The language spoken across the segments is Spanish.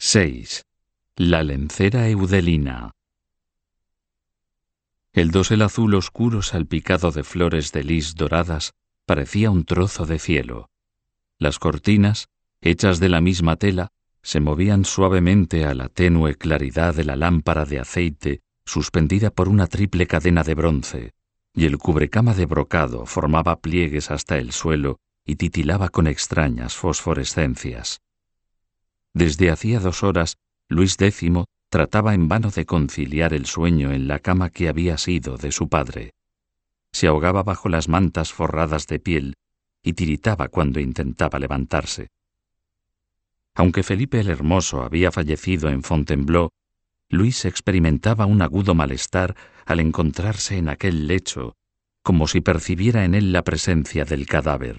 6. La lencera Eudelina. El dosel azul oscuro salpicado de flores de lis doradas parecía un trozo de cielo. Las cortinas, hechas de la misma tela, se movían suavemente a la tenue claridad de la lámpara de aceite suspendida por una triple cadena de bronce, y el cubrecama de brocado formaba pliegues hasta el suelo y titilaba con extrañas fosforescencias. Desde hacía 2 horas, Luis X trataba en vano de conciliar el sueño en la cama que había sido de su padre. Se ahogaba bajo las mantas forradas de piel y tiritaba cuando intentaba levantarse. Aunque Felipe el Hermoso había fallecido en Fontainebleau, Luis experimentaba un agudo malestar al encontrarse en aquel lecho, como si percibiera en él la presencia del cadáver.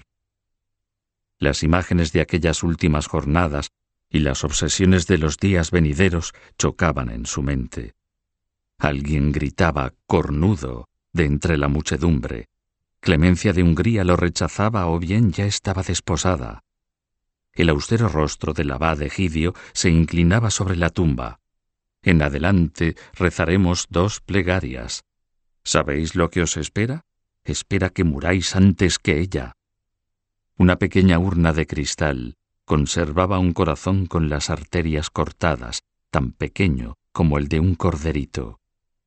Las imágenes de aquellas últimas jornadas y las obsesiones de los días venideros chocaban en su mente. Alguien gritaba cornudo de entre la muchedumbre. Clemencia de Hungría lo rechazaba o bien ya estaba desposada. El austero rostro del abad Egidio se inclinaba sobre la tumba. En adelante rezaremos 2 plegarias. ¿Sabéis lo que os espera? Espera que muráis antes que ella. Una pequeña urna de cristal conservaba un corazón con las arterias cortadas, tan pequeño como el de un corderito.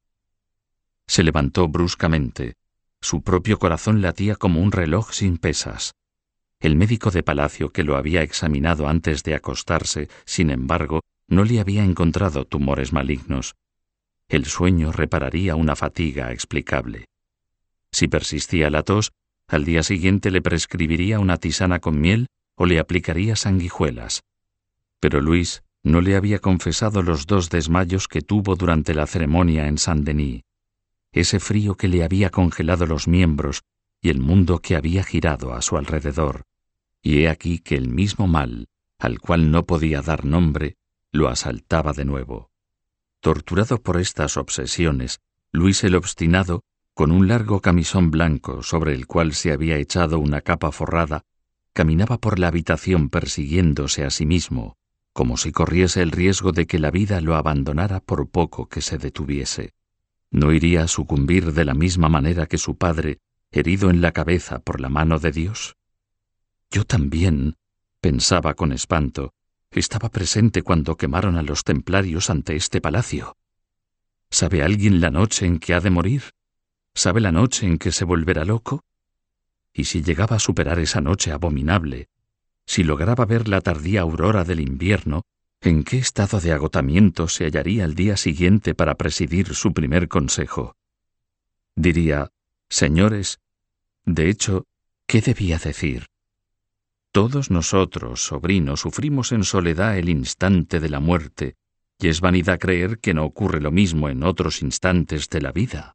Se levantó bruscamente. Su propio corazón latía como un reloj sin pesas. El médico de palacio que lo había examinado antes de acostarse, sin embargo, no le había encontrado tumores malignos. El sueño repararía una fatiga explicable. Si persistía la tos, al día siguiente le prescribiría una tisana con miel o le aplicaría sanguijuelas. Pero Luis no le había confesado los 2 desmayos que tuvo durante la ceremonia en Saint-Denis, ese frío que le había congelado los miembros y el mundo que había girado a su alrededor. Y he aquí que el mismo mal, al cual no podía dar nombre, lo asaltaba de nuevo. Torturado por estas obsesiones, Luis el Obstinado, con un largo camisón blanco sobre el cual se había echado una capa forrada, caminaba por la habitación persiguiéndose a sí mismo, como si corriese el riesgo de que la vida lo abandonara por poco que se detuviese. ¿No iría a sucumbir de la misma manera que su padre, herido en la cabeza por la mano de Dios? Yo también, pensaba con espanto, estaba presente cuando quemaron a los templarios ante este palacio. ¿Sabe alguien la noche en que ha de morir? ¿Sabe la noche en que se volverá loco? Y si llegaba a superar esa noche abominable, si lograba ver la tardía aurora del invierno, ¿en qué estado de agotamiento se hallaría al día siguiente para presidir su primer consejo? Diría, señores, de hecho, ¿qué debía decir? Todos nosotros, sobrino, sufrimos en soledad el instante de la muerte, y es vanidad creer que no ocurre lo mismo en otros instantes de la vida.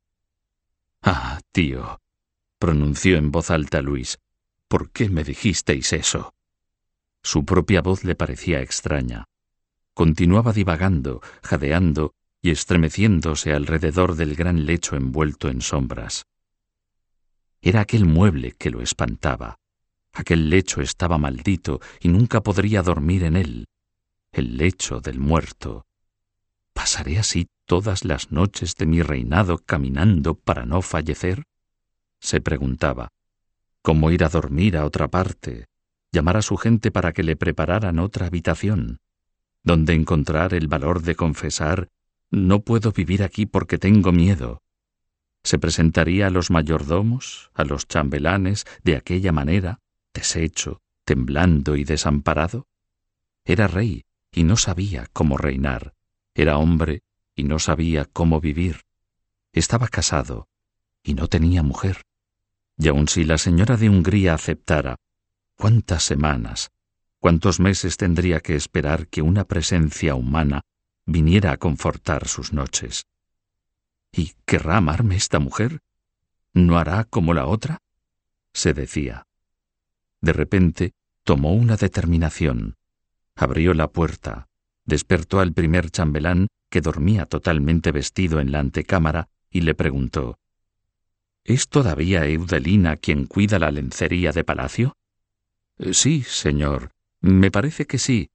Ah, tío, pronunció en voz alta Luis, ¿por qué me dijisteis eso? Su propia voz le parecía extraña. Continuaba divagando, jadeando y estremeciéndose alrededor del gran lecho envuelto en sombras. Era aquel mueble que lo espantaba. Aquel lecho estaba maldito y nunca podría dormir en él. El lecho del muerto. ¿Pasaré así todas las noches de mi reinado caminando para no fallecer? Se preguntaba. ¿Cómo ir a dormir a otra parte? Llamar a su gente para que le prepararan otra habitación. ¿Dónde encontrar el valor de confesar, no puedo vivir aquí porque tengo miedo? ¿Se presentaría a los mayordomos, a los chambelanes, de aquella manera, deshecho, temblando y desamparado? Era rey y no sabía cómo reinar. Era hombre y no sabía cómo vivir. Estaba casado y no tenía mujer. Y aun si la señora de Hungría aceptara, ¿cuántas semanas, cuántos meses tendría que esperar que una presencia humana viniera a confortar sus noches? ¿Y querrá amarme esta mujer? ¿No hará como la otra? Se decía. De repente tomó una determinación. Abrió la puerta, despertó al primer chambelán que dormía totalmente vestido en la antecámara y le preguntó: ¿Es todavía Eudelina quien cuida la lencería de palacio? Sí, señor, me parece que sí.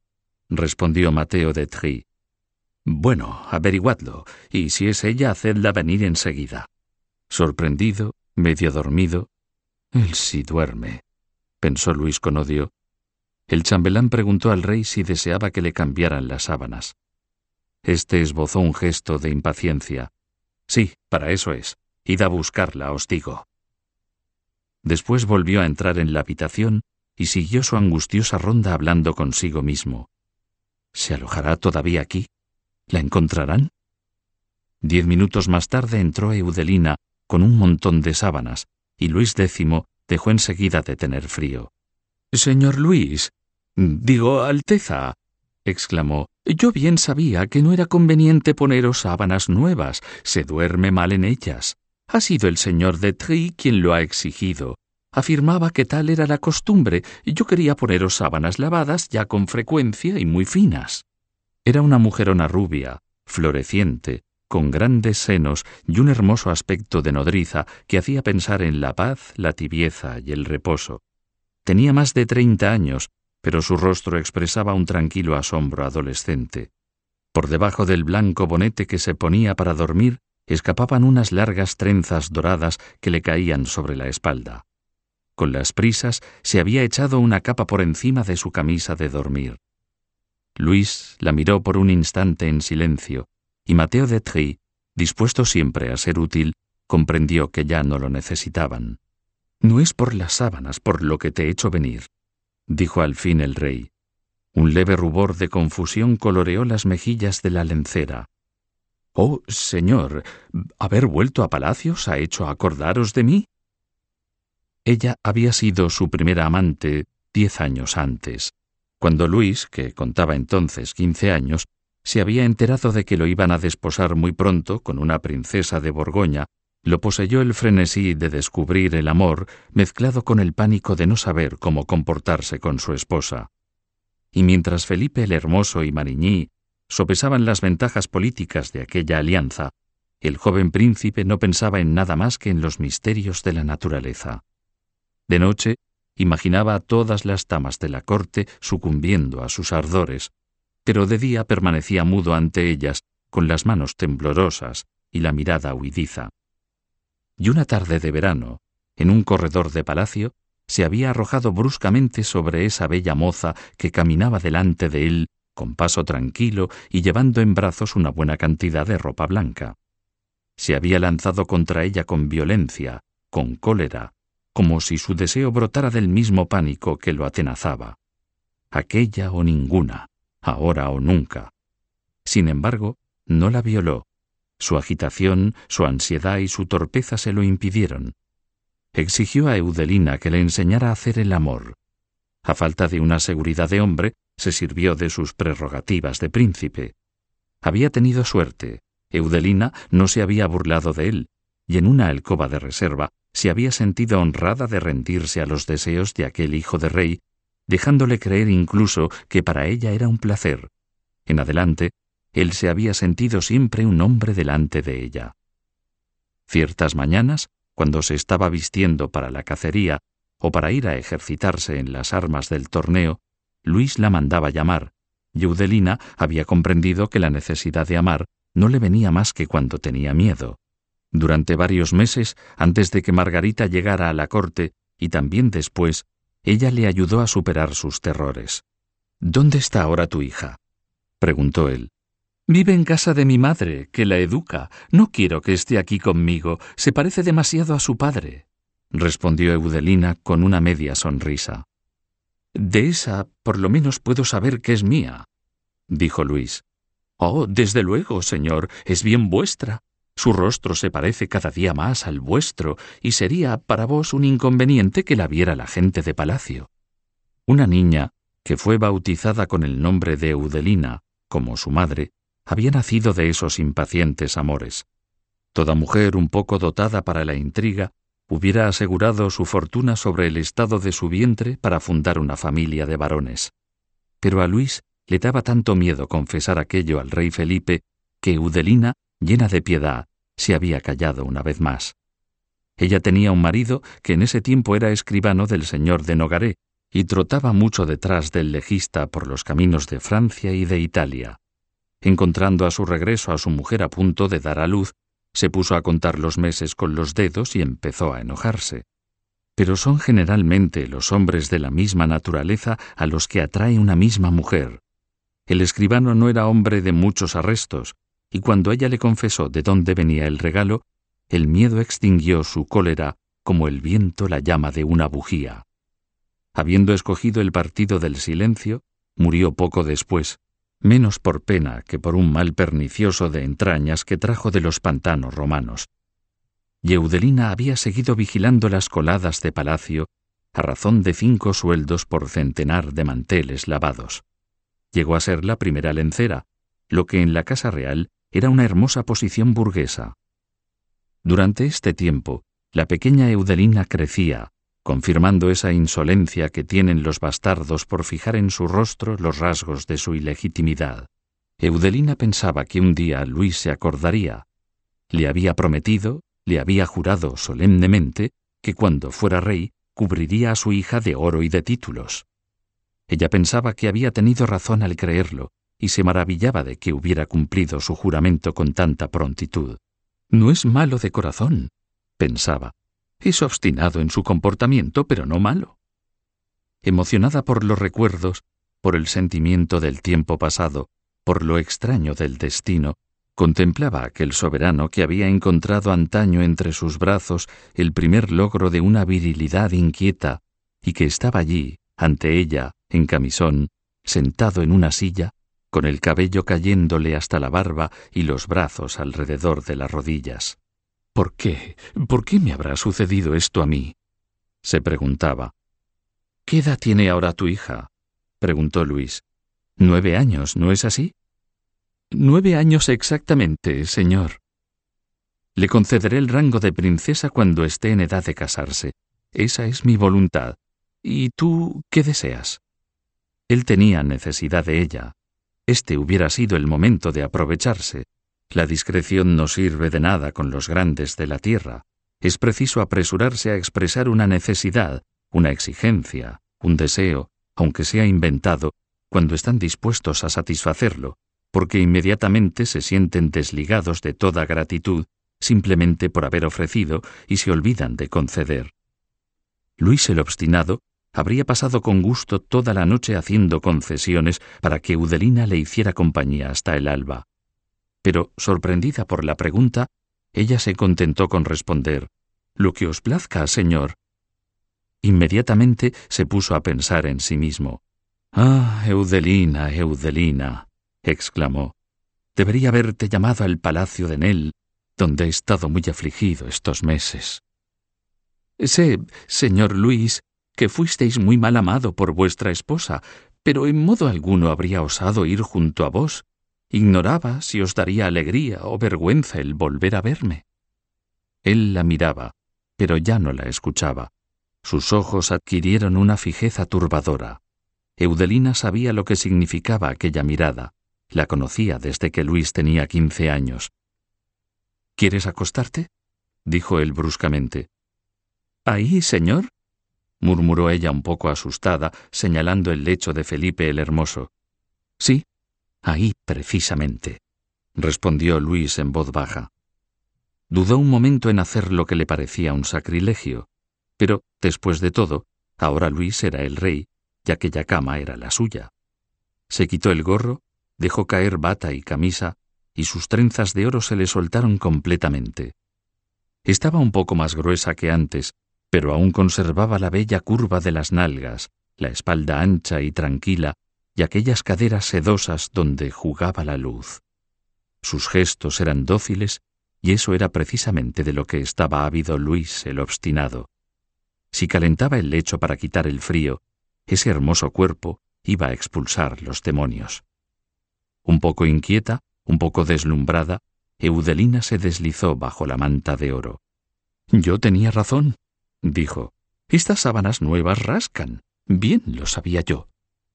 respondió Mateo de Try. Bueno, averiguadlo, y si es ella, hacedla venir enseguida. Sorprendido, medio dormido. Él sí duerme, pensó Luis con odio. El chambelán preguntó al rey si deseaba que le cambiaran las sábanas. Este esbozó un gesto de impaciencia. Sí, para eso es. Id a buscarla, os digo. Después volvió a entrar en la habitación y siguió su angustiosa ronda hablando consigo mismo. ¿Se alojará todavía aquí? ¿La encontrarán? 10 minutos más tarde entró Eudelina con un montón de sábanas, y Luis X dejó enseguida de tener frío. «Señor Luis, digo, Alteza», exclamó, «yo bien sabía que no era conveniente poneros sábanas nuevas, se duerme mal en ellas. Ha sido el señor de Try quien lo ha exigido. Afirmaba que tal era la costumbre, y yo quería poneros sábanas lavadas ya con frecuencia y muy finas». Era una mujerona rubia, floreciente, con grandes senos y un hermoso aspecto de nodriza que hacía pensar en la paz, la tibieza y el reposo. Tenía más de 30 años, pero su rostro expresaba un tranquilo asombro adolescente. Por debajo del blanco bonete que se ponía para dormir, escapaban unas largas trenzas doradas que le caían sobre la espalda. Con las prisas se había echado una capa por encima de su camisa de dormir. Luis la miró por un instante en silencio, y Mateo de Try, dispuesto siempre a ser útil, comprendió que ya no lo necesitaban. «No es por las sábanas por lo que te he hecho venir», dijo al fin el rey. Un leve rubor de confusión coloreó las mejillas de la lencera. «Oh, señor, ¿haber vuelto a Palacio os ha hecho acordaros de mí?» Ella había sido su primera amante 10 años antes. Cuando Luis, que contaba entonces 15 años, se había enterado de que lo iban a desposar muy pronto con una princesa de Borgoña, lo poseyó el frenesí de descubrir el amor mezclado con el pánico de no saber cómo comportarse con su esposa. Y mientras Felipe el Hermoso y Marigny sopesaban las ventajas políticas de aquella alianza, el joven príncipe no pensaba en nada más que en los misterios de la naturaleza. De noche, imaginaba a todas las damas de la corte sucumbiendo a sus ardores, pero de día permanecía mudo ante ellas, con las manos temblorosas y la mirada huidiza. Y una tarde de verano, en un corredor de palacio, se había arrojado bruscamente sobre esa bella moza que caminaba delante de él con paso tranquilo y llevando en brazos una buena cantidad de ropa blanca. Se había lanzado contra ella con violencia, con cólera, como si su deseo brotara del mismo pánico que lo atenazaba. Aquella o ninguna, ahora o nunca. Sin embargo, no la violó. Su agitación, su ansiedad y su torpeza se lo impidieron. Exigió a Eudelina que le enseñara a hacer el amor. A falta de una seguridad de hombre, se sirvió de sus prerrogativas de príncipe. Había tenido suerte. Eudelina no se había burlado de él, y en una alcoba de reserva se había sentido honrada de rendirse a los deseos de aquel hijo de rey, dejándole creer incluso que para ella era un placer. En adelante, él se había sentido siempre un hombre delante de ella. Ciertas mañanas, cuando se estaba vistiendo para la cacería o para ir a ejercitarse en las armas del torneo, Luis la mandaba llamar, y Eudelina había comprendido que la necesidad de amar no le venía más que cuando tenía miedo. Durante varios meses, antes de que Margarita llegara a la corte, y también después, ella le ayudó a superar sus terrores. «¿Dónde está ahora tu hija?», preguntó él. «Vive en casa de mi madre, que la educa. No quiero que esté aquí conmigo. Se parece demasiado a su padre», respondió Eudelina con una media sonrisa. «De esa, por lo menos puedo saber que es mía», dijo Luis. «Oh, desde luego, señor, es bien vuestra. Su rostro se parece cada día más al vuestro, y sería para vos un inconveniente que la viera la gente de palacio». Una niña, que fue bautizada con el nombre de Eudelina, como su madre, había nacido de esos impacientes amores. Toda mujer un poco dotada para la intriga hubiera asegurado su fortuna sobre el estado de su vientre para fundar una familia de varones. Pero a Luis le daba tanto miedo confesar aquello al rey Felipe que Eudelina, llena de piedad, se había callado una vez más. Ella tenía un marido que en ese tiempo era escribano del señor de Nogaret, y trotaba mucho detrás del legista por los caminos de Francia y de Italia. Encontrando a su regreso a su mujer a punto de dar a luz, se puso a contar los meses con los dedos y empezó a enojarse. Pero son generalmente los hombres de la misma naturaleza a los que atrae una misma mujer. El escribano no era hombre de muchos arrestos, y cuando ella le confesó de dónde venía el regalo, el miedo extinguió su cólera como el viento la llama de una bujía. Habiendo escogido el partido del silencio, murió poco después, menos por pena que por un mal pernicioso de entrañas que trajo de los pantanos romanos. Y Eudelina había seguido vigilando las coladas de palacio a razón de 5 sueldos por centenar de manteles lavados. Llegó a ser la primera lencera, lo que en la casa real era una hermosa posición burguesa. Durante este tiempo, la pequeña Eudelina crecía, confirmando esa insolencia que tienen los bastardos por fijar en su rostro los rasgos de su ilegitimidad. Eudelina pensaba que un día Luis se acordaría. Le había prometido, le había jurado solemnemente que cuando fuera rey cubriría a su hija de oro y de títulos. Ella pensaba que había tenido razón al creerlo y se maravillaba de que hubiera cumplido su juramento con tanta prontitud. «No es malo de corazón», pensaba. «Es obstinado en su comportamiento, pero no malo». Emocionada por los recuerdos, por el sentimiento del tiempo pasado, por lo extraño del destino, contemplaba a aquel soberano que había encontrado antaño entre sus brazos el primer logro de una virilidad inquieta y que estaba allí, ante ella, en camisón, sentado en una silla, con el cabello cayéndole hasta la barba y los brazos alrededor de las rodillas. «¿Por qué? ¿Por qué me habrá sucedido esto a mí?», se preguntaba. «¿Qué edad tiene ahora tu hija?», preguntó Luis. «9 años, ¿no es así?». «9 años exactamente, señor». «Le concederé el rango de princesa cuando esté en edad de casarse. Esa es mi voluntad. ¿Y tú qué deseas?». Él tenía necesidad de ella. Este hubiera sido el momento de aprovecharse. La discreción no sirve de nada con los grandes de la tierra. Es preciso apresurarse a expresar una necesidad, una exigencia, un deseo, aunque sea inventado, cuando están dispuestos a satisfacerlo, porque inmediatamente se sienten desligados de toda gratitud simplemente por haber ofrecido y se olvidan de conceder. Luis el obstinado habría pasado con gusto toda la noche haciendo concesiones para que Eudelina le hiciera compañía hasta el alba. Pero, sorprendida por la pregunta, ella se contentó con responder: «Lo que os plazca, señor». Inmediatamente se puso a pensar en sí mismo. «Ah, Eudelina, Eudelina», exclamó, «debería haberte llamado al palacio de Nel, donde he estado muy afligido estos meses». «Sé, señor Luis, que fuisteis muy mal amado por vuestra esposa, pero en modo alguno habría osado ir junto a vos. Ignoraba si os daría alegría o vergüenza el volver a verme». Él la miraba, pero ya no la escuchaba. Sus ojos adquirieron una fijeza turbadora. Eudelina sabía lo que significaba aquella mirada. La conocía desde que Luis tenía 15 años. «¿Quieres acostarte?», dijo él bruscamente. «¿Ahí, señor?», murmuró ella un poco asustada, señalando el lecho de Felipe el Hermoso. «Sí, ahí precisamente», respondió Luis en voz baja. Dudó un momento en hacer lo que le parecía un sacrilegio, pero, después de todo, ahora Luis era el rey, y aquella cama era la suya. Se quitó el gorro, dejó caer bata y camisa, y sus trenzas de oro se le soltaron completamente. Estaba un poco más gruesa que antes, pero aún conservaba la bella curva de las nalgas, la espalda ancha y tranquila, y aquellas caderas sedosas donde jugaba la luz. Sus gestos eran dóciles, y eso era precisamente de lo que estaba ávido Luis el obstinado. Si calentaba el lecho para quitar el frío, ese hermoso cuerpo iba a expulsar los demonios. Un poco inquieta, un poco deslumbrada, Eudelina se deslizó bajo la manta de oro. «Yo tenía razón», dijo. «Estas sábanas nuevas rascan. Bien lo sabía yo».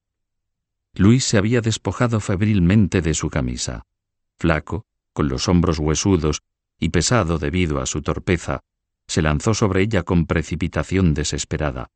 Luis se había despojado febrilmente de su camisa. Flaco, con los hombros huesudos y pesado debido a su torpeza, se lanzó sobre ella con precipitación desesperada.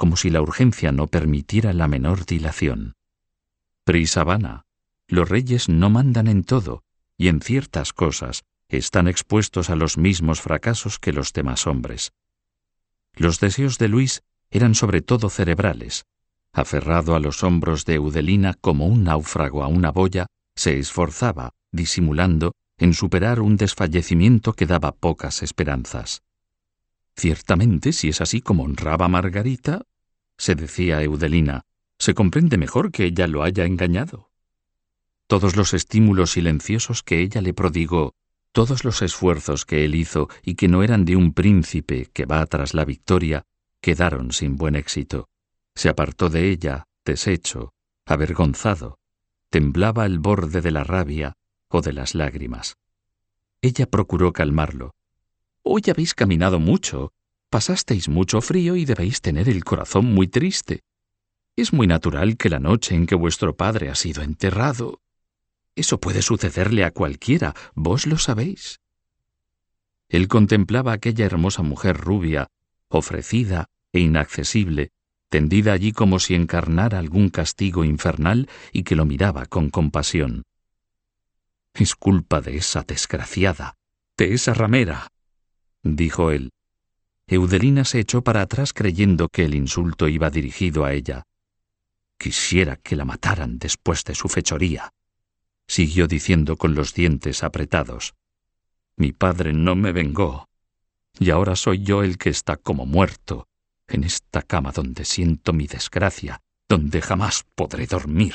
como si la urgencia no permitiera la menor dilación. Prisa vana. Los reyes no mandan en todo, y en ciertas cosas están expuestos a los mismos fracasos que los demás hombres. Los deseos de Luis eran sobre todo cerebrales. Aferrado a los hombros de Eudelina como un náufrago a una boya, se esforzaba, disimulando, en superar un desfallecimiento que daba pocas esperanzas. Ciertamente, si es así como honraba a Margarita, se decía Eudelina, se comprende mejor que ella lo haya engañado. Todos los estímulos silenciosos que ella le prodigó, todos los esfuerzos que él hizo y que no eran de un príncipe que va tras la victoria, quedaron sin buen éxito. Se apartó de ella, deshecho, avergonzado, temblaba al borde de la rabia o de las lágrimas. Ella procuró calmarlo. Hoy habéis caminado mucho, pasasteis mucho frío y debéis tener el corazón muy triste. Es muy natural que la noche en que vuestro padre ha sido enterrado. Eso puede sucederle a cualquiera, vos lo sabéis. Él contemplaba a aquella hermosa mujer rubia, ofrecida e inaccesible, tendida allí como si encarnara algún castigo infernal y que lo miraba con compasión. «Es culpa de esa desgraciada, de esa ramera», dijo él. Eudelina se echó para atrás creyendo que el insulto iba dirigido a ella. «Quisiera que la mataran después de su fechoría», siguió diciendo con los dientes apretados. «Mi padre no me vengó, y ahora soy yo el que está como muerto, en esta cama donde siento mi desgracia, donde jamás podré dormir».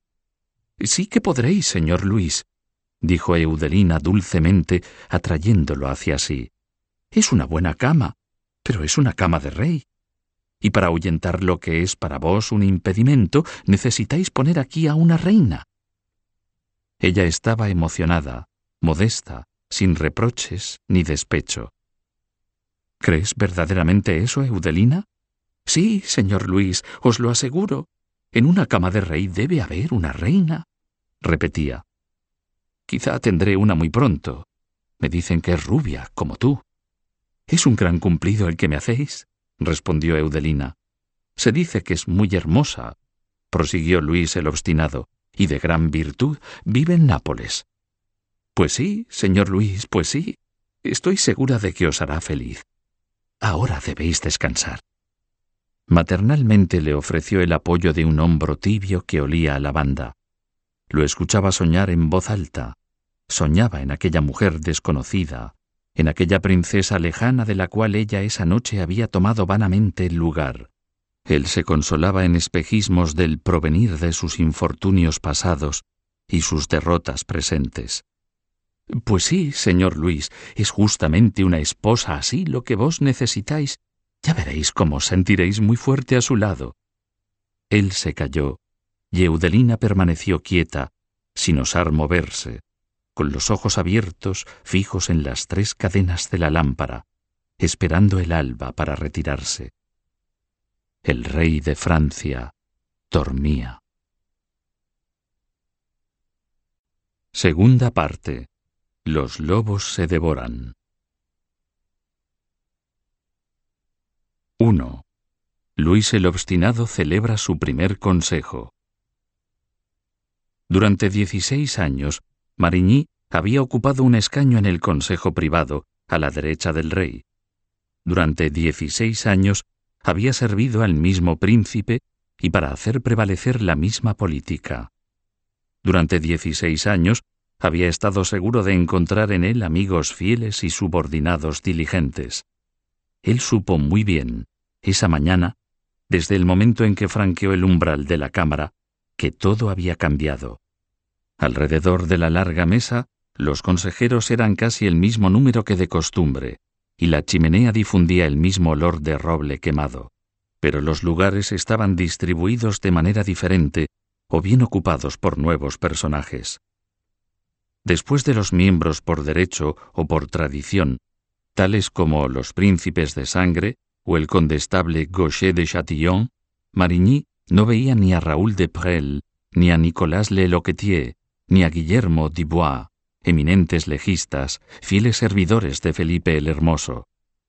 «Sí que podréis, señor Luis», dijo Eudelina dulcemente, atrayéndolo hacia sí. «Es una buena cama, pero es una cama de rey. Y para ahuyentar lo que es para vos un impedimento, necesitáis poner aquí a una reina». Ella estaba emocionada, modesta, sin reproches ni despecho. «¿Crees verdaderamente eso, Eudelina?» «Sí, señor Luis, os lo aseguro. En una cama de rey debe haber una reina», repetía. «Quizá tendré una muy pronto. Me dicen que es rubia, como tú». «Es un gran cumplido el que me hacéis», respondió Eudelina. «Se dice que es muy hermosa», prosiguió Luis el obstinado, «y de gran virtud, vive en Nápoles». «Pues sí, señor Luis, pues sí. Estoy segura de que os hará feliz. Ahora debéis descansar». Maternalmente le ofreció el apoyo de un hombro tibio que olía a lavanda. Lo escuchaba soñar en voz alta. Soñaba en aquella mujer desconocida, en aquella princesa lejana de la cual ella esa noche había tomado vanamente el lugar. Él se consolaba en espejismos del provenir de sus infortunios pasados y sus derrotas presentes. «Pues sí, señor Luis, es justamente una esposa así lo que vos necesitáis. Ya veréis cómo os sentiréis muy fuerte a su lado». Él se calló, y Eudelina permaneció quieta, sin osar moverse, con los ojos abiertos, fijos en las 3 cadenas de la lámpara, esperando el alba para retirarse. El rey de Francia dormía. Segunda parte. Los lobos se devoran. 1. Luis el Obstinado celebra su primer consejo. Durante 16 años, Marigny había ocupado un escaño en el consejo privado, a la derecha del rey. Durante 16 años había servido al mismo príncipe y para hacer prevalecer la misma política. Durante 16 años había estado seguro de encontrar en él amigos fieles y subordinados diligentes. Él supo muy bien, esa mañana, desde el momento en que franqueó el umbral de la cámara, que todo había cambiado. Alrededor de la larga mesa, los consejeros eran casi el mismo número que de costumbre, y la chimenea difundía el mismo olor de roble quemado. Pero los lugares estaban distribuidos de manera diferente o bien ocupados por nuevos personajes. Después de los miembros por derecho o por tradición, tales como los príncipes de sangre o el condestable Gaucher de Châtillon, Marigny no veía ni a Raúl de Presles, ni a Nicolas Le Loquetier, ni a Guillermo Dubois, eminentes legistas, fieles servidores de Felipe el Hermoso.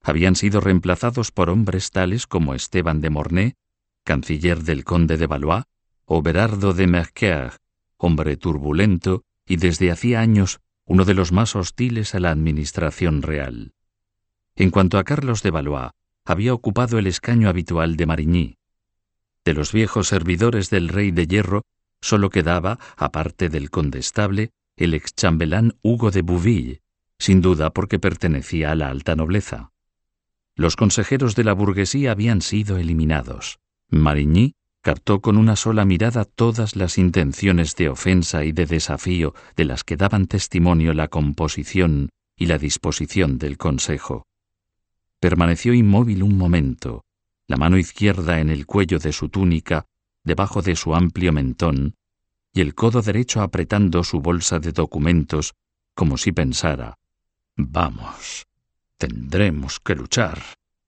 habían sido reemplazados por hombres tales como Esteban de Mornay, canciller del conde de Valois, o Berardo de Mercoeur, hombre turbulento y desde hacía años uno de los más hostiles a la administración real. En cuanto a Carlos de Valois, había ocupado el escaño habitual de Marigny. De los viejos servidores del rey de hierro, solo quedaba, aparte del condestable, el exchambelán Hugo de Bouville, sin duda porque pertenecía a la alta nobleza. Los consejeros de la burguesía habían sido eliminados. Marigny captó con una sola mirada todas las intenciones de ofensa y de desafío de las que daban testimonio la composición y la disposición del consejo. Permaneció inmóvil un momento, la mano izquierda en el cuello de su túnica, debajo de su amplio mentón, y el codo derecho apretando su bolsa de documentos, como si pensara: «Vamos, tendremos que luchar».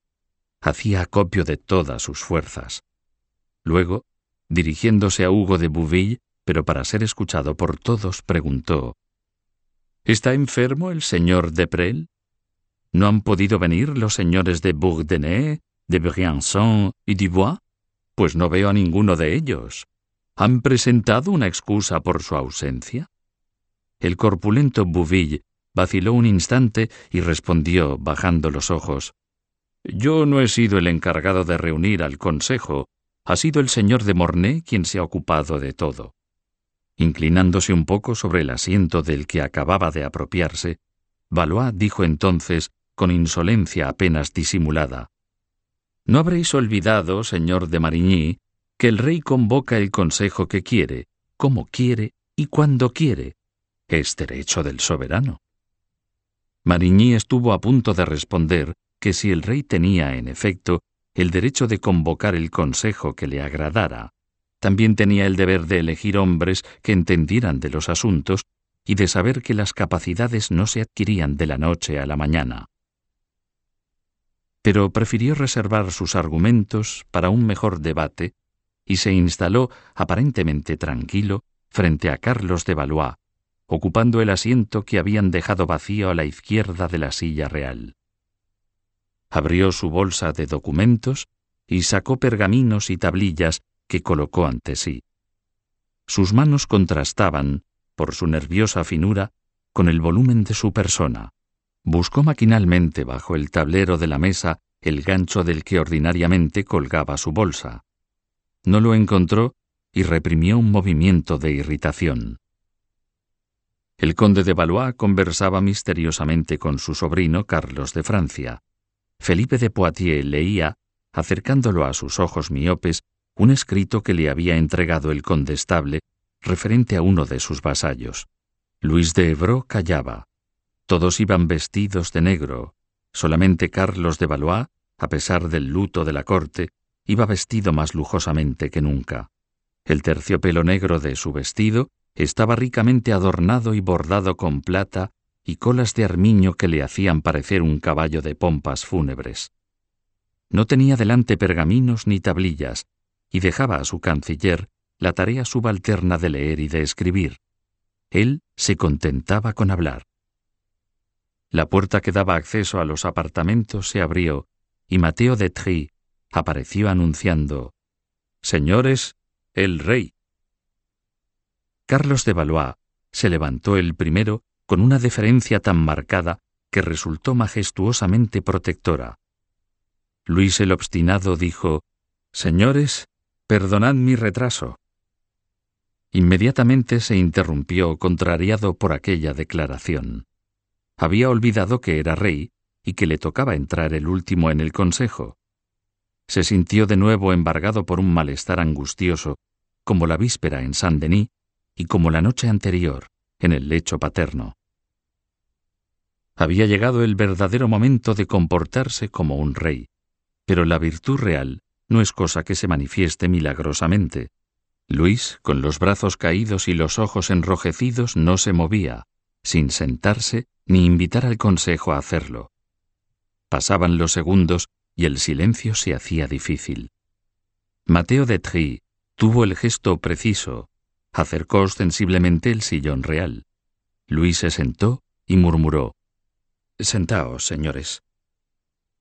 Hacía acopio de todas sus fuerzas. Luego, dirigiéndose a Hugo de Bouville, pero para ser escuchado por todos, preguntó: «¿Está enfermo el señor de Presles? ¿No han podido venir los señores de Bourdeney, de Briançon y Dubois? Pues no veo a ninguno de ellos. ¿Han presentado una excusa por su ausencia?» El corpulento Bouville vaciló un instante y respondió, bajando los ojos: «Yo no he sido el encargado de reunir al consejo. Ha sido el señor de Mornay quien se ha ocupado de todo». Inclinándose un poco sobre el asiento del que acababa de apropiarse, Valois dijo entonces, con insolencia apenas disimulada: «¿No habréis olvidado, señor de Marigny, que el rey convoca el consejo que quiere, como quiere y cuando quiere? Es derecho del soberano». Marigny estuvo a punto de responder que si el rey tenía, en efecto, el derecho de convocar el consejo que le agradara, también tenía el deber de elegir hombres que entendieran de los asuntos y de saber que las capacidades no se adquirían de la noche a la mañana. Pero prefirió reservar sus argumentos para un mejor debate y se instaló, aparentemente tranquilo, frente a Carlos de Valois, ocupando el asiento que habían dejado vacío a la izquierda de la silla real. Abrió su bolsa de documentos y sacó pergaminos y tablillas que colocó ante sí. Sus manos contrastaban, por su nerviosa finura, con el volumen de su persona. Buscó maquinalmente bajo el tablero de la mesa el gancho del que ordinariamente colgaba su bolsa. No lo encontró y reprimió un movimiento de irritación. El conde de Valois conversaba misteriosamente con su sobrino Carlos de Francia. Felipe de Poitiers leía, acercándolo a sus ojos miopes, un escrito que le había entregado el condestable referente a uno de sus vasallos. Luis de Evreux callaba. Todos iban vestidos de negro. Solamente Carlos de Valois, a pesar del luto de la corte, iba vestido más lujosamente que nunca. El terciopelo negro de su vestido estaba ricamente adornado y bordado con plata y colas de armiño que le hacían parecer un caballo de pompas fúnebres. No tenía delante pergaminos ni tablillas, y dejaba a su canciller la tarea subalterna de leer y de escribir. Él se contentaba con hablar. La puerta que daba acceso a los apartamentos se abrió, y Mateo de Try apareció anunciando: «Señores, el rey». Carlos de Valois se levantó el primero con una deferencia tan marcada que resultó majestuosamente protectora. Luis el obstinado dijo: «Señores, perdonad mi retraso». Inmediatamente se interrumpió, contrariado por aquella declaración. Había olvidado que era rey y que le tocaba entrar el último en el consejo. Se sintió de nuevo embargado por un malestar angustioso, como la víspera en Saint-Denis y como la noche anterior en el lecho paterno. Había llegado el verdadero momento de comportarse como un rey, pero la virtud real no es cosa que se manifieste milagrosamente. Luis, con los brazos caídos y los ojos enrojecidos, no se movía, sin sentarse ni invitar al consejo a hacerlo. Pasaban los segundos y el silencio se hacía difícil. Mateo de Try tuvo el gesto preciso, acercó ostensiblemente el sillón real. Luis se sentó y murmuró: «Sentaos, señores».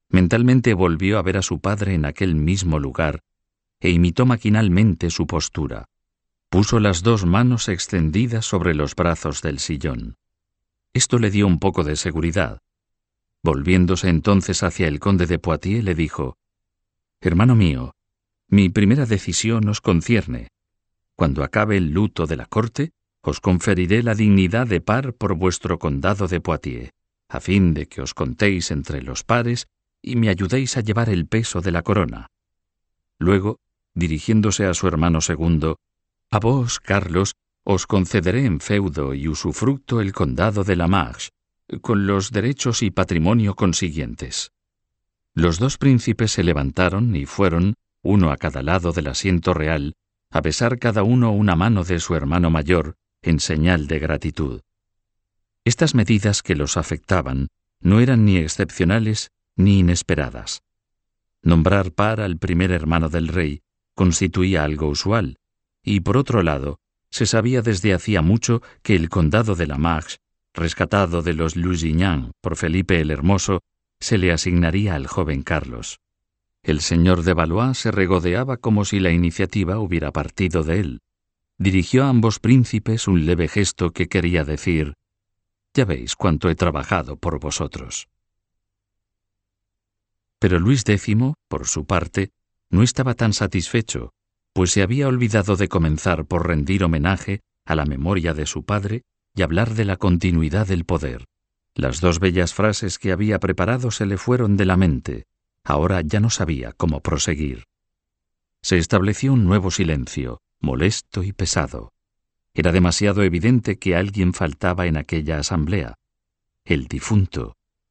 Mentalmente volvió a ver a su padre en aquel mismo lugar e imitó maquinalmente su postura. Puso las 2 manos extendidas sobre los brazos del sillón. Esto le dio un poco de seguridad. Volviéndose entonces hacia el conde de Poitiers, le dijo: «Hermano mío, mi primera decisión os concierne. Cuando acabe el luto de la corte, os conferiré la dignidad de par por vuestro condado de Poitiers, a fin de que os contéis entre los pares y me ayudéis a llevar el peso de la corona». Luego, dirigiéndose a su hermano segundo: «A vos, Carlos, os concederé en feudo y usufructo el condado de la Marche, con los derechos y patrimonio consiguientes». Los 2 príncipes se levantaron y fueron, uno a cada lado del asiento real, a besar cada uno una mano de su hermano mayor, en señal de gratitud. Estas medidas que los afectaban no eran ni excepcionales ni inesperadas. Nombrar par al primer hermano del rey constituía algo usual, y por otro lado, se sabía desde hacía mucho que el condado de la Marche, rescatado de los Lusignan por Felipe el Hermoso, se le asignaría al joven Carlos. El señor de Valois se regodeaba como si la iniciativa hubiera partido de él. Dirigió a ambos príncipes un leve gesto que quería decir: «Ya veis cuánto he trabajado por vosotros». Pero Luis X, por su parte, no estaba tan satisfecho, pues se había olvidado de comenzar por rendir homenaje a la memoria de su padre y hablar de la continuidad del poder. Las 2 bellas frases que había preparado se le fueron de la mente. Ahora ya no sabía cómo proseguir. Se estableció un nuevo silencio, molesto y pesado. Era demasiado evidente que alguien faltaba en aquella asamblea: el difunto.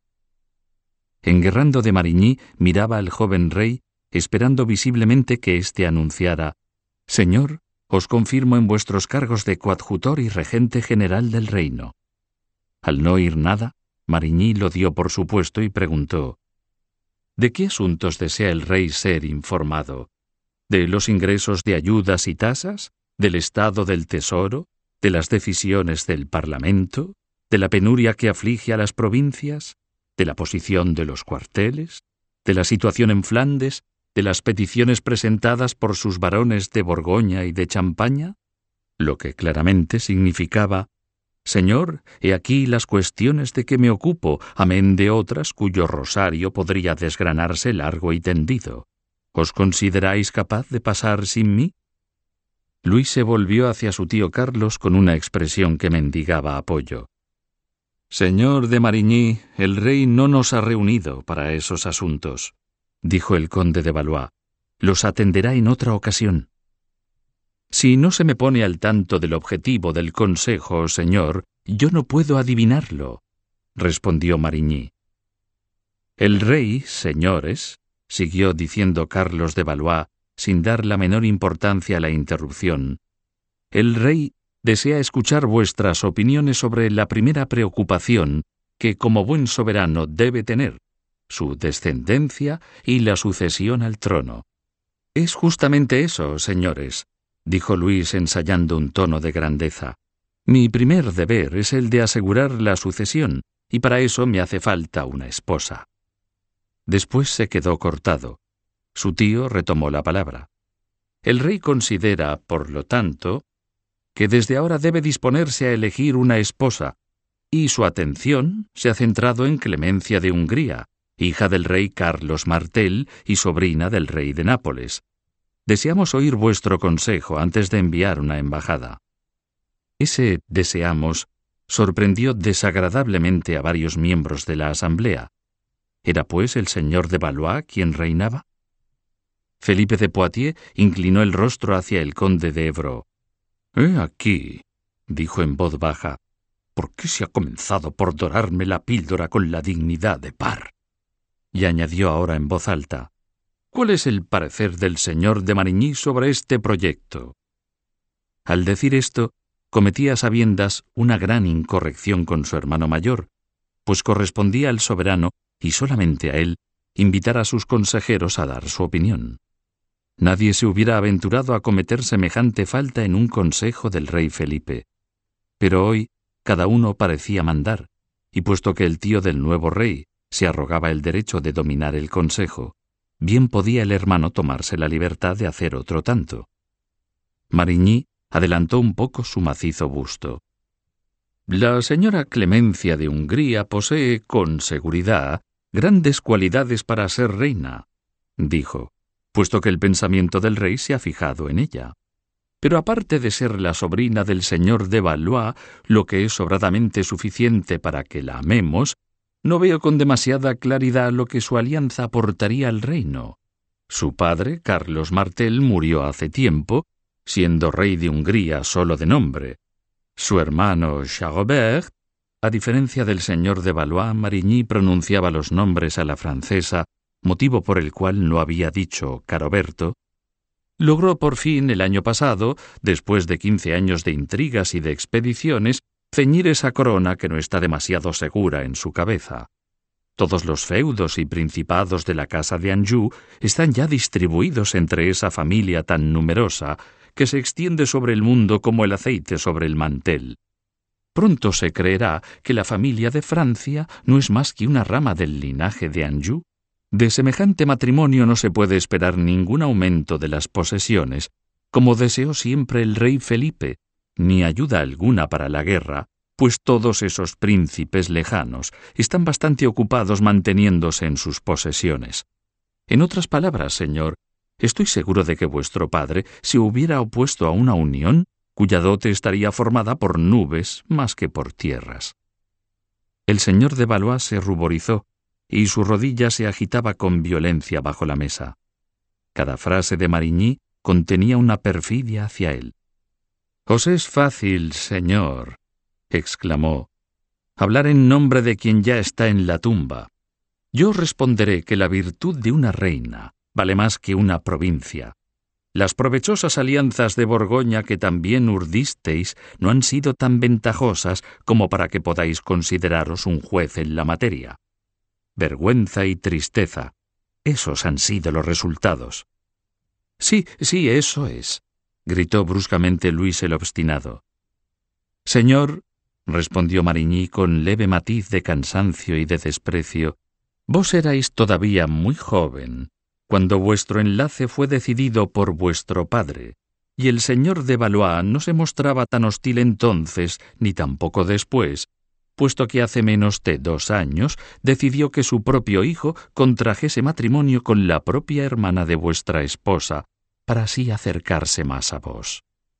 Enguerrando de Marigny miraba al joven rey, esperando visiblemente que éste anunciara: «Señor, os confirmo en vuestros cargos de coadjutor y regente general del reino». Al no oír nada, Marigny lo dio por supuesto y preguntó: «¿De qué asuntos desea el rey ser informado? ¿De los ingresos de ayudas y tasas? ¿Del estado del tesoro? ¿De las decisiones del Parlamento? ¿De la penuria que aflige a las provincias? ¿De la posición de los cuarteles? ¿De la situación en Flandes? ¿De las peticiones presentadas por sus barones de Borgoña y de Champaña?» Lo que claramente significaba: «Señor, he aquí las cuestiones de que me ocupo, amén de otras cuyo rosario podría desgranarse largo y tendido. ¿Os consideráis capaz de pasar sin mí?» Luis se volvió hacia su tío Carlos con una expresión que mendigaba apoyo. «Señor de Marigny, el rey no nos ha reunido para esos asuntos», dijo el conde de Valois. «Los atenderá en otra ocasión». «Si no se me pone al tanto del objetivo del consejo, señor, yo no puedo adivinarlo», respondió Marigny. «El rey, señores», siguió diciendo Carlos de Valois, sin dar la menor importancia a la interrupción, «el rey desea escuchar vuestras opiniones sobre la primera preocupación que como buen soberano debe tener, su descendencia y la sucesión al trono». «Es justamente eso, señores», dijo Luis ensayando un tono de grandeza. «Mi primer deber es el de asegurar la sucesión, y para eso me hace falta una esposa». Después se quedó cortado. Su tío retomó la palabra. «El rey considera, por lo tanto, que desde ahora debe disponerse a elegir una esposa, y su atención se ha centrado en Clemencia de Hungría, hija del rey Carlos Martel y sobrina del rey de Nápoles. Deseamos oír vuestro consejo antes de enviar una embajada». Ese «deseamos» sorprendió desagradablemente a varios miembros de la asamblea. ¿Era pues el señor de Valois quien reinaba? Felipe de Poitiers inclinó el rostro hacia el conde de Évreux. «He aquí», dijo en voz baja, «¿por qué se ha comenzado por dorarme la píldora con la dignidad de par?» Y añadió ahora en voz alta: «¿Cuál es el parecer del señor de Marigny sobre este proyecto?» Al decir esto, cometía a sabiendas una gran incorrección con su hermano mayor, pues correspondía al soberano, y solamente a él, invitar a sus consejeros a dar su opinión. Nadie se hubiera aventurado a cometer semejante falta en un consejo del rey Felipe. Pero hoy cada uno parecía mandar, y puesto que el tío del nuevo rey, se arrogaba el derecho de dominar el consejo, bien podía el hermano tomarse la libertad de hacer otro tanto. Marigny adelantó un poco su macizo busto. La señora Clemencia de Hungría posee, con seguridad, grandes cualidades para ser reina, dijo, puesto que el pensamiento del rey se ha fijado en ella. Pero aparte de ser la sobrina del señor de Valois, lo que es sobradamente suficiente para que la amemos, no veo con demasiada claridad lo que su alianza aportaría al reino. Su padre, Carlos Martel, murió hace tiempo, siendo rey de Hungría solo de nombre. Su hermano Chagobert, a diferencia del señor de Valois, Marigny pronunciaba los nombres a la francesa, motivo por el cual no había dicho Caroberto, logró por fin el año pasado, después de 15 años de intrigas y de expediciones, ceñir esa corona que no está demasiado segura en su cabeza. Todos los feudos y principados de la casa de Anjou están ya distribuidos entre esa familia tan numerosa que se extiende sobre el mundo como el aceite sobre el mantel. Pronto se creerá que la familia de Francia no es más que una rama del linaje de Anjou. De semejante matrimonio no se puede esperar ningún aumento de las posesiones, como deseó siempre el rey Felipe, ni ayuda alguna para la guerra, pues todos esos príncipes lejanos están bastante ocupados manteniéndose en sus posesiones. En otras palabras, señor, estoy seguro de que vuestro padre se hubiera opuesto a una unión cuya dote estaría formada por nubes más que por tierras. El señor de Valois se ruborizó, y su rodilla se agitaba con violencia bajo la mesa. Cada frase de Marigny contenía una perfidia hacia él. «Os es fácil, señor», exclamó, «hablar en nombre de quien ya está en la tumba. Yo os responderé que la virtud de una reina vale más que una provincia. Las provechosas alianzas de Borgoña que también urdisteis no han sido tan ventajosas como para que podáis consideraros un juez en la materia. Vergüenza y tristeza, esos han sido los resultados». «Sí, eso es», gritó bruscamente Luis el obstinado. «Señor», respondió Marigny con leve matiz de cansancio y de desprecio, «vos erais todavía muy joven cuando vuestro enlace fue decidido por vuestro padre, y el señor de Valois no se mostraba tan hostil entonces ni tampoco después, puesto que hace menos de 2 años decidió que su propio hijo contrajese matrimonio con la propia hermana de vuestra esposa, para así acercarse más a vos».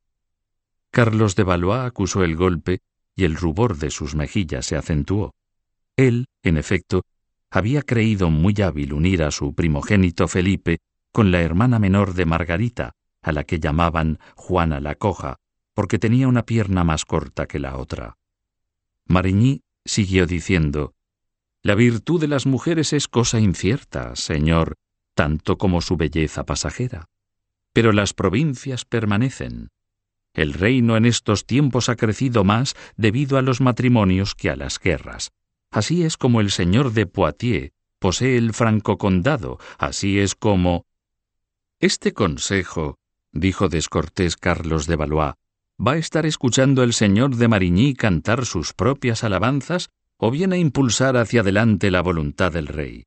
Carlos de Valois acusó el golpe y el rubor de sus mejillas se acentuó. Él, en efecto, había creído muy hábil unir a su primogénito Felipe con la hermana menor de Margarita, a la que llamaban Juana la Coja, porque tenía una pierna más corta que la otra. Marigny siguió diciendo: «La virtud de las mujeres es cosa incierta, señor, tanto como su belleza pasajera. Pero las provincias permanecen. El reino en estos tiempos ha crecido más debido a los matrimonios que a las guerras. Así es como el señor de Poitiers posee el francocondado, así es como...» «Este consejo», dijo descortés Carlos de Valois, «¿va a estar escuchando el señor de Marigny cantar sus propias alabanzas o viene a impulsar hacia adelante la voluntad del rey?»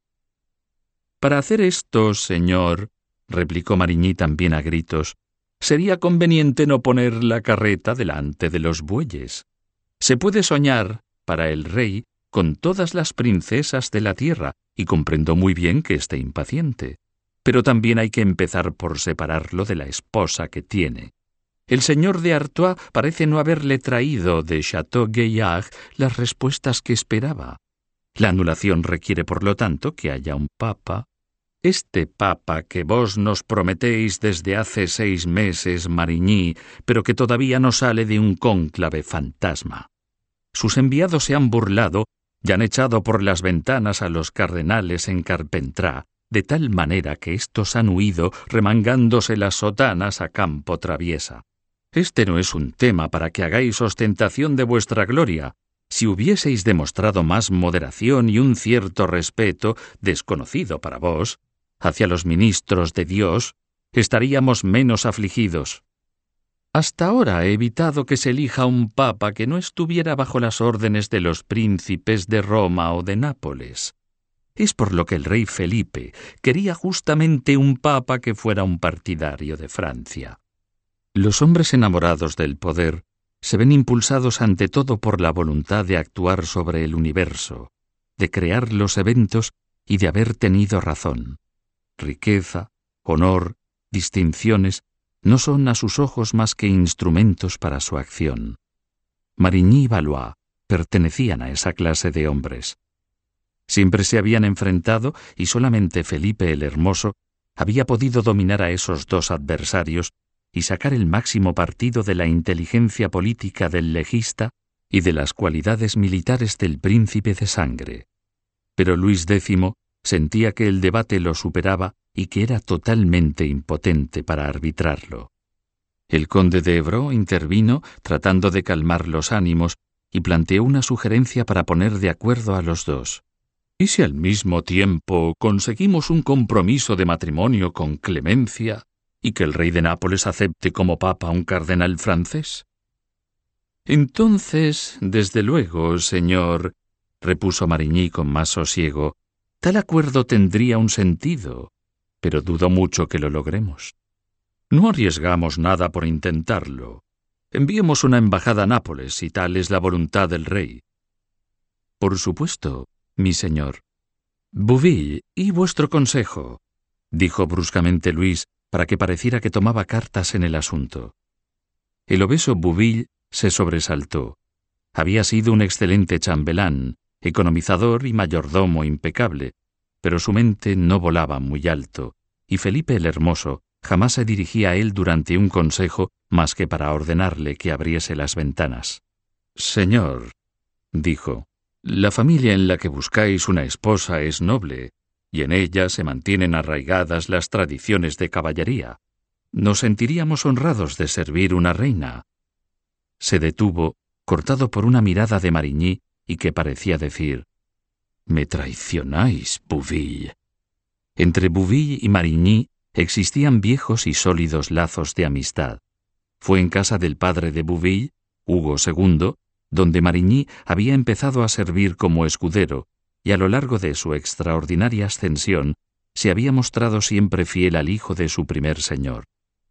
«Para hacer esto, señor», replicó Marigny también a gritos, «sería conveniente no poner la carreta delante de los bueyes. Se puede soñar, para el rey, con todas las princesas de la tierra, y comprendo muy bien que esté impaciente. Pero también hay que empezar por separarlo de la esposa que tiene. El señor de Artois parece no haberle traído de Château-Gaillard las respuestas que esperaba. La anulación requiere, por lo tanto, que haya un papa. Este papa que vos nos prometéis desde hace 6 meses, Marigny, pero que todavía no sale de un cónclave fantasma. Sus enviados se han burlado y han echado por las ventanas a los cardenales en Carpentras, de tal manera que éstos han huido remangándose las sotanas a campo traviesa. Este no es un tema para que hagáis ostentación de vuestra gloria. Si hubieseis demostrado más moderación y un cierto respeto, desconocido para vos, hacia los ministros de Dios, estaríamos menos afligidos. Hasta ahora he evitado que se elija un papa que no estuviera bajo las órdenes de los príncipes de Roma o de Nápoles. Es por lo que el rey Felipe quería justamente un papa que fuera un partidario de Francia. Los hombres enamorados del poder se ven impulsados ante todo por la voluntad de actuar sobre el universo, de crear los eventos y de haber tenido razón. Riqueza, honor, distinciones no son a sus ojos más que instrumentos para su acción. Marigny y Valois pertenecían a esa clase de hombres. Siempre se habían enfrentado y solamente Felipe el Hermoso había podido dominar a esos dos adversarios y sacar el máximo partido de la inteligencia política del legista y de las cualidades militares del príncipe de sangre. Pero Luis X sentía que el debate lo superaba y que era totalmente impotente para arbitrarlo. El conde de Évreux intervino tratando de calmar los ánimos y planteó una sugerencia para poner de acuerdo a los dos. ¿Y si al mismo tiempo conseguimos un compromiso de matrimonio con Clemencia y que el rey de Nápoles acepte como papa a un cardenal francés? Entonces, desde luego, señor, repuso Marigny con más sosiego, tal acuerdo tendría un sentido, pero dudo mucho que lo logremos. No arriesgamos nada por intentarlo. Enviemos una embajada a Nápoles, si tal es la voluntad del rey. Por supuesto, mi señor. Bouville, ¿y vuestro consejo?, dijo bruscamente Luis, para que pareciera que tomaba cartas en el asunto. El obeso Bouville se sobresaltó. Había sido un excelente chambelán, economizador y mayordomo impecable, pero su mente no volaba muy alto, y Felipe el Hermoso jamás se dirigía a él durante un consejo más que para ordenarle que abriese las ventanas. «Señor», dijo, «la familia en la que buscáis una esposa es noble, y en ella se mantienen arraigadas las tradiciones de caballería. Nos sentiríamos honrados de servir una reina». Se detuvo, cortado por una mirada de Marigny y que parecía decir, «Me traicionáis, Bouville». Entre Bouville y Marigny existían viejos y sólidos lazos de amistad. Fue en casa del padre de Bouville, Hugo II, donde Marigny había empezado a servir como escudero y a lo largo de su extraordinaria ascensión se había mostrado siempre fiel al hijo de su primer señor.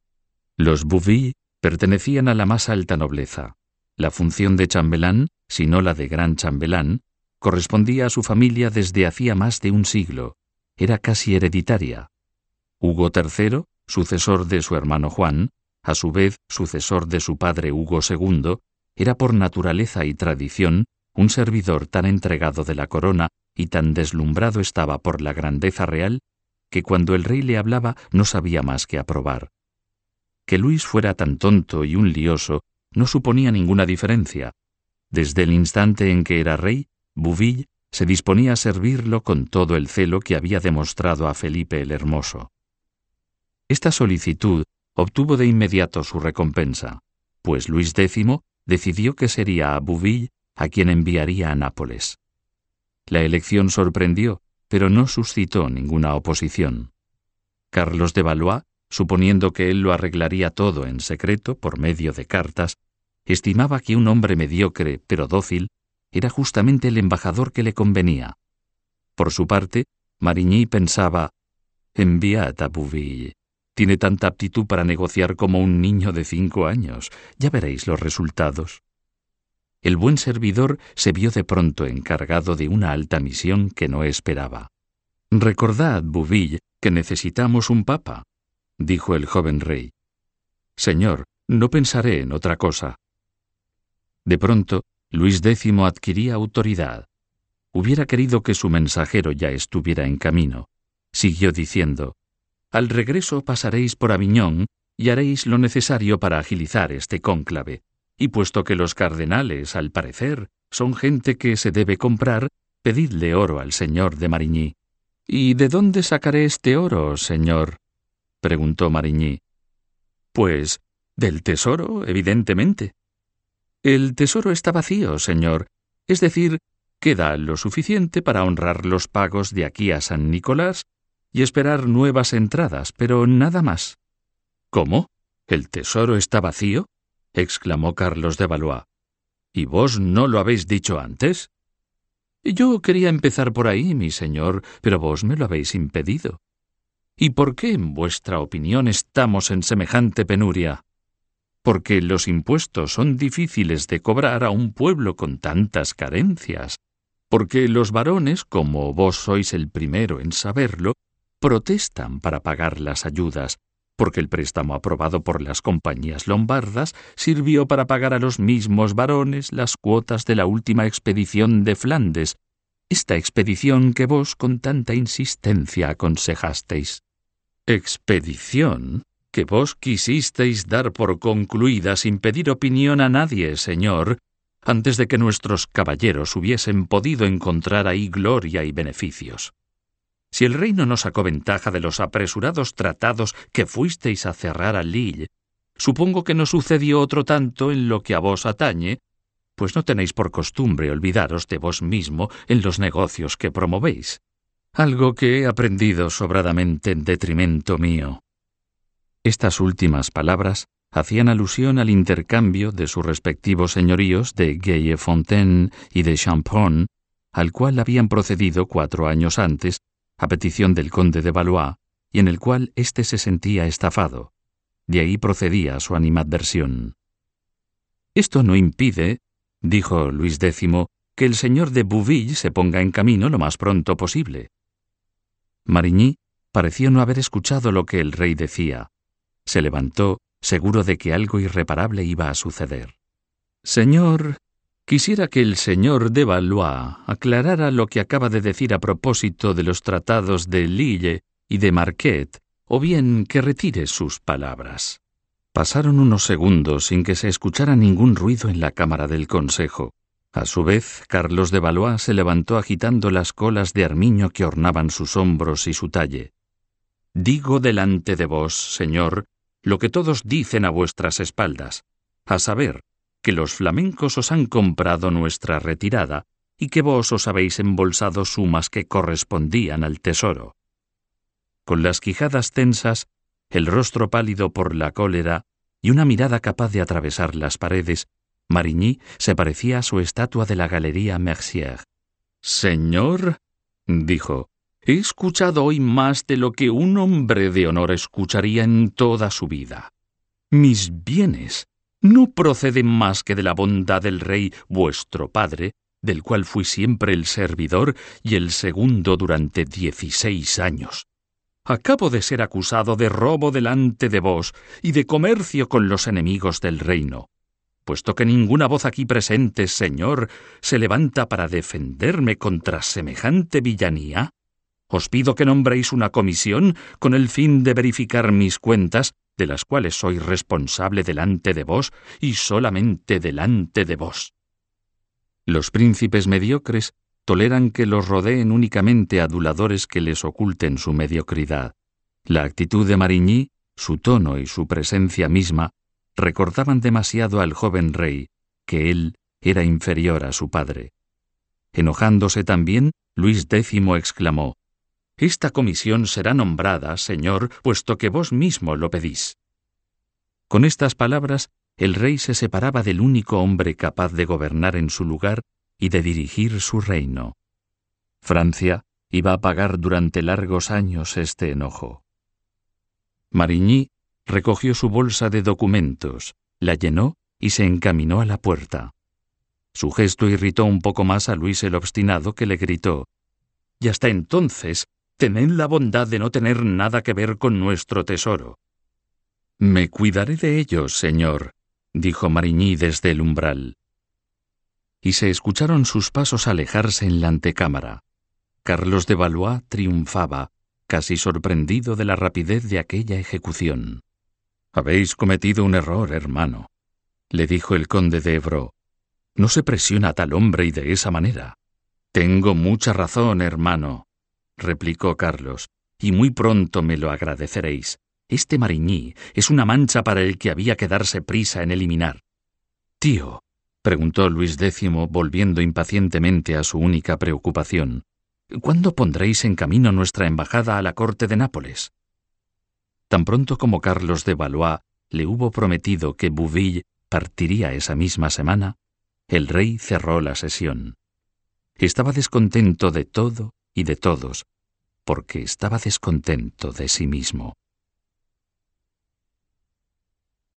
Los Bouville pertenecían a la más alta nobleza. La función de chambelán, si no la de gran chambelán, correspondía a su familia desde hacía más de un siglo. Era casi hereditaria. Hugo III, sucesor de su hermano Juan, a su vez sucesor de su padre Hugo II, era por naturaleza y tradición un servidor tan entregado de la corona y tan deslumbrado estaba por la grandeza real que cuando el rey le hablaba no sabía más que aprobar. Que Luis fuera tan tonto y un lioso no suponía ninguna diferencia. Desde el instante en que era rey, Bouville se disponía a servirlo con todo el celo que había demostrado a Felipe el Hermoso. Esta solicitud obtuvo de inmediato su recompensa, pues Luis X decidió que sería a Bouville a quien enviaría a Nápoles. La elección sorprendió, pero no suscitó ninguna oposición. Carlos de Valois, suponiendo que él lo arreglaría todo en secreto por medio de cartas, estimaba que un hombre mediocre pero dócil era justamente el embajador que le convenía. Por su parte, Marigny pensaba, «Enviad a Bouville. Tiene tanta aptitud para negociar como un niño de 5 años. Ya veréis los resultados». El buen servidor se vio de pronto encargado de una alta misión que no esperaba. «Recordad, Bouville, que necesitamos un papa», dijo el joven rey. «Señor, no pensaré en otra cosa». De pronto, Luis X adquiría autoridad. Hubiera querido que su mensajero ya estuviera en camino. Siguió diciendo, «Al regreso pasaréis por Aviñón y haréis lo necesario para agilizar este cónclave. Y puesto que los cardenales, al parecer, son gente que se debe comprar, pedidle oro al señor de Marigny». «¿Y de dónde sacaré este oro, señor?», preguntó Marigny. «Pues, del tesoro, evidentemente». «El tesoro está vacío, señor, es decir, queda lo suficiente para honrar los pagos de aquí a San Nicolás y esperar nuevas entradas, pero nada más». «¿Cómo? ¿El tesoro está vacío?», exclamó Carlos de Valois. «¿Y vos no lo habéis dicho antes?». Yo quería empezar por ahí, mi señor, pero vos me lo habéis impedido. ¿Y por qué, en vuestra opinión, estamos en semejante penuria? Porque los impuestos son difíciles de cobrar a un pueblo con tantas carencias. Porque los varones, como vos sois el primero en saberlo, protestan para pagar las ayudas, porque el préstamo aprobado por las compañías lombardas sirvió para pagar a los mismos varones las cuotas de la última expedición de Flandes, esta expedición que vos con tanta insistencia aconsejasteis. Expedición que vos quisisteis dar por concluida sin pedir opinión a nadie, señor, antes de que nuestros caballeros hubiesen podido encontrar ahí gloria y beneficios. Si el rey no nos sacó ventaja de los apresurados tratados que fuisteis a cerrar a Lille, supongo que no sucedió otro tanto en lo que a vos atañe, pues no tenéis por costumbre olvidaros de vos mismo en los negocios que promovéis, algo que he aprendido sobradamente en detrimento mío. Estas últimas palabras hacían alusión al intercambio de sus respectivos señoríos de Gaillefontaine y de Champronne, al cual habían procedido 4 años antes, a petición del conde de Valois, y en el cual éste se sentía estafado. De ahí procedía su animadversión. «Esto no impide», dijo Luis X, «que el señor de Bouville se ponga en camino lo más pronto posible». Marigny pareció no haber escuchado lo que el rey decía. Se levantó, seguro de que algo irreparable iba a suceder. «Señor, quisiera que el señor de Valois aclarara lo que acaba de decir a propósito de los tratados de Lille y de Marquette, o bien que retire sus palabras». Pasaron unos segundos sin que se escuchara ningún ruido en la cámara del consejo. A su vez, Carlos de Valois se levantó agitando las colas de armiño que ornaban sus hombros y su talle. «Digo delante de vos, señor, lo que todos dicen a vuestras espaldas, a saber, que los flamencos os han comprado nuestra retirada y que vos os habéis embolsado sumas que correspondían al tesoro». Con las quijadas tensas, el rostro pálido por la cólera y una mirada capaz de atravesar las paredes, Marigny se parecía a su estatua de la Galería Mercier. «Señor», dijo, «he escuchado hoy más de lo que un hombre de honor escucharía en toda su vida. Mis bienes no proceden más que de la bondad del rey vuestro padre, del cual fui siempre el servidor y el segundo durante 16 años. Acabo de ser acusado de robo delante de vos y de comercio con los enemigos del reino. Puesto que ninguna voz aquí presente, señor, se levanta para defenderme contra semejante villanía, os pido que nombréis una comisión con el fin de verificar mis cuentas, de las cuales soy responsable delante de vos y solamente delante de vos». Los príncipes mediocres toleran que los rodeen únicamente aduladores que les oculten su mediocridad. La actitud de Marigny, su tono y su presencia misma recordaban demasiado al joven rey, que él era inferior a su padre. Enojándose también, Luis X exclamó: «Esta comisión será nombrada, señor, puesto que vos mismo lo pedís». Con estas palabras, el rey se separaba del único hombre capaz de gobernar en su lugar y de dirigir su reino. Francia iba a pagar durante largos años este enojo. Marigny recogió su bolsa de documentos, la llenó y se encaminó a la puerta. Su gesto irritó un poco más a Luis el Obstinado, que le gritó: «Y hasta entonces, tened la bondad de no tener nada que ver con nuestro tesoro». «Me cuidaré de ellos, señor», dijo Marigny desde el umbral. Y se escucharon sus pasos alejarse en la antecámara. Carlos de Valois triunfaba, casi sorprendido de la rapidez de aquella ejecución. «Habéis cometido un error, hermano», le dijo el conde de Evreux. «No se presiona a tal hombre y de esa manera». «Tengo mucha razón, hermano», replicó Carlos, «y muy pronto me lo agradeceréis. Este Marigny es una mancha para el que había que darse prisa en eliminar». «Tío», preguntó Luis X, volviendo impacientemente a su única preocupación, «¿cuándo pondréis en camino nuestra embajada a la corte de Nápoles?» Tan pronto como Carlos de Valois le hubo prometido que Bouville partiría esa misma semana, el rey cerró la sesión. Estaba descontento de todo y de todos, porque estaba descontento de sí mismo.